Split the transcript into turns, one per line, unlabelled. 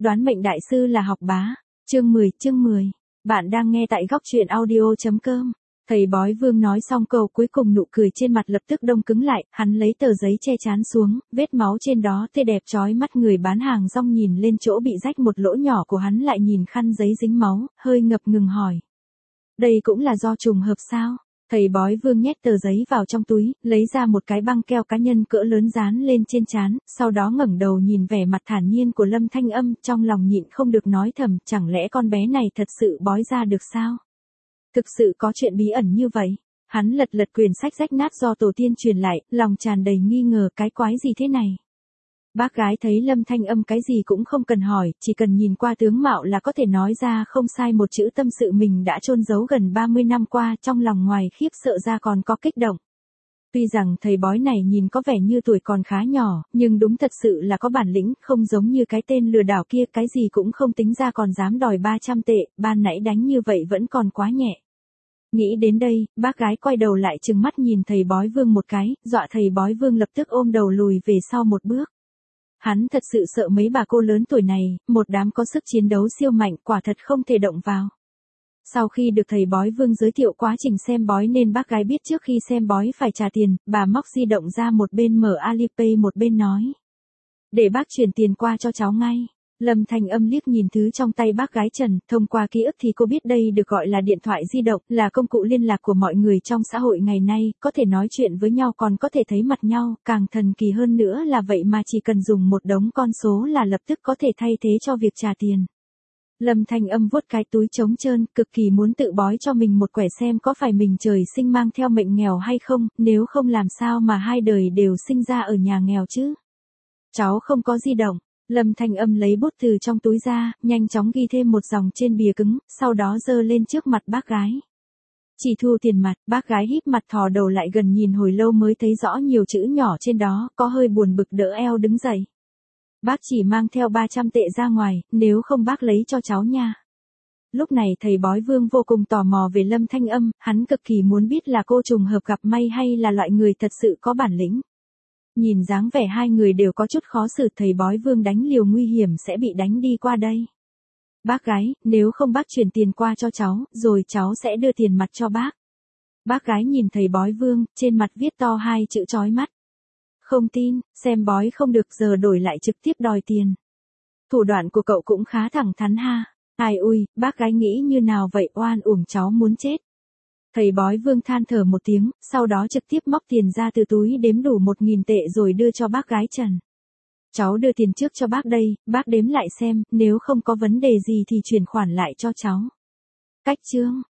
Đoán mệnh đại sư là học bá. Chương 10. Bạn đang nghe tại góc truyện audio.com. Thầy bói Vương nói xong câu cuối cùng, nụ cười trên mặt lập tức đông cứng lại, hắn lấy tờ giấy che chắn xuống, vết máu trên đó tê đẹp chói mắt. Người bán hàng rong nhìn lên chỗ bị rách một lỗ nhỏ của hắn, lại nhìn khăn giấy dính máu, hơi ngập ngừng hỏi. Đây cũng là do trùng hợp sao? Thầy bói Vương nhét tờ giấy vào trong túi, lấy ra một cái băng keo cá nhân cỡ lớn dán lên trên trán, sau đó ngẩng đầu nhìn vẻ mặt thản nhiên của Lâm Thanh Âm, trong lòng nhịn không được nói thầm, chẳng lẽ con bé này thật sự bói ra được sao? Thực sự có chuyện bí ẩn như vậy? Hắn lật quyển sách rách nát do tổ tiên truyền lại, lòng tràn đầy nghi ngờ, cái quái gì thế này? Bác gái thấy Lâm Thanh Âm cái gì cũng không cần hỏi, chỉ cần nhìn qua tướng mạo là có thể nói ra không sai một chữ tâm sự mình đã chôn giấu gần 30 năm qua, trong lòng ngoài khiếp sợ ra còn có kích động. Tuy rằng thầy bói này nhìn có vẻ như tuổi còn khá nhỏ, nhưng đúng thật sự là có bản lĩnh, không giống như cái tên lừa đảo kia, cái gì cũng không tính ra còn dám đòi 300 tệ, ban nãy đánh như vậy vẫn còn quá nhẹ. Nghĩ đến đây, bác gái quay đầu lại trừng mắt nhìn thầy bói Vương một cái, dọa thầy bói Vương lập tức ôm đầu lùi về sau một bước. Hắn thật sự sợ mấy bà cô lớn tuổi này, một đám có sức chiến đấu siêu mạnh, quả thật không thể động vào. Sau khi được thầy bói Vương giới thiệu quá trình xem bói nên bác gái biết trước khi xem bói phải trả tiền, bà móc di động ra, một bên mở Alipay một bên nói. Để bác chuyển tiền qua cho cháu ngay. Lâm Thanh Âm liếc nhìn thứ trong tay bác gái Trần, thông qua ký ức thì cô biết đây được gọi là điện thoại di động, là công cụ liên lạc của mọi người trong xã hội ngày nay, có thể nói chuyện với nhau còn có thể thấy mặt nhau, càng thần kỳ hơn nữa là vậy mà chỉ cần dùng một đống con số là lập tức có thể thay thế cho việc trả tiền. Lâm Thanh Âm vuốt cái túi trống trơn, cực kỳ muốn tự bói cho mình một quẻ xem có phải mình trời sinh mang theo mệnh nghèo hay không, nếu không làm sao mà hai đời đều sinh ra ở nhà nghèo chứ. Cháu không có di động. Lâm Thanh Âm lấy bút từ trong túi ra, nhanh chóng ghi thêm một dòng trên bìa cứng, sau đó giơ lên trước mặt bác gái. Chỉ thu tiền mặt, bác gái híp mặt thò đầu lại gần nhìn hồi lâu mới thấy rõ nhiều chữ nhỏ trên đó, có hơi buồn bực đỡ eo đứng dậy. Bác chỉ mang theo 300 tệ ra ngoài, nếu không bác lấy cho cháu nha. Lúc này thầy bói Vương vô cùng tò mò về Lâm Thanh Âm, hắn cực kỳ muốn biết là cô trùng hợp gặp may hay là loại người thật sự có bản lĩnh. Nhìn dáng vẻ hai người đều có chút khó xử, thầy bói Vương đánh liều nguy hiểm sẽ bị đánh đi qua đây. Bác gái, nếu không bác chuyển tiền qua cho cháu, rồi cháu sẽ đưa tiền mặt cho bác. Bác gái nhìn thầy bói Vương, trên mặt viết to hai chữ chói mắt. Không tin, xem bói không được giờ đổi lại trực tiếp đòi tiền. Thủ đoạn của cậu cũng khá thẳng thắn ha. Ai ui, bác gái nghĩ như nào vậy, oan uổng cháu muốn chết. Thầy bói Vương than thở một tiếng, sau đó trực tiếp móc tiền ra từ túi đếm đủ 1.000 tệ rồi đưa cho bác gái Trần. Cháu đưa tiền trước cho bác đây, bác đếm lại xem, nếu không có vấn đề gì thì chuyển khoản lại cho cháu. Cách chương.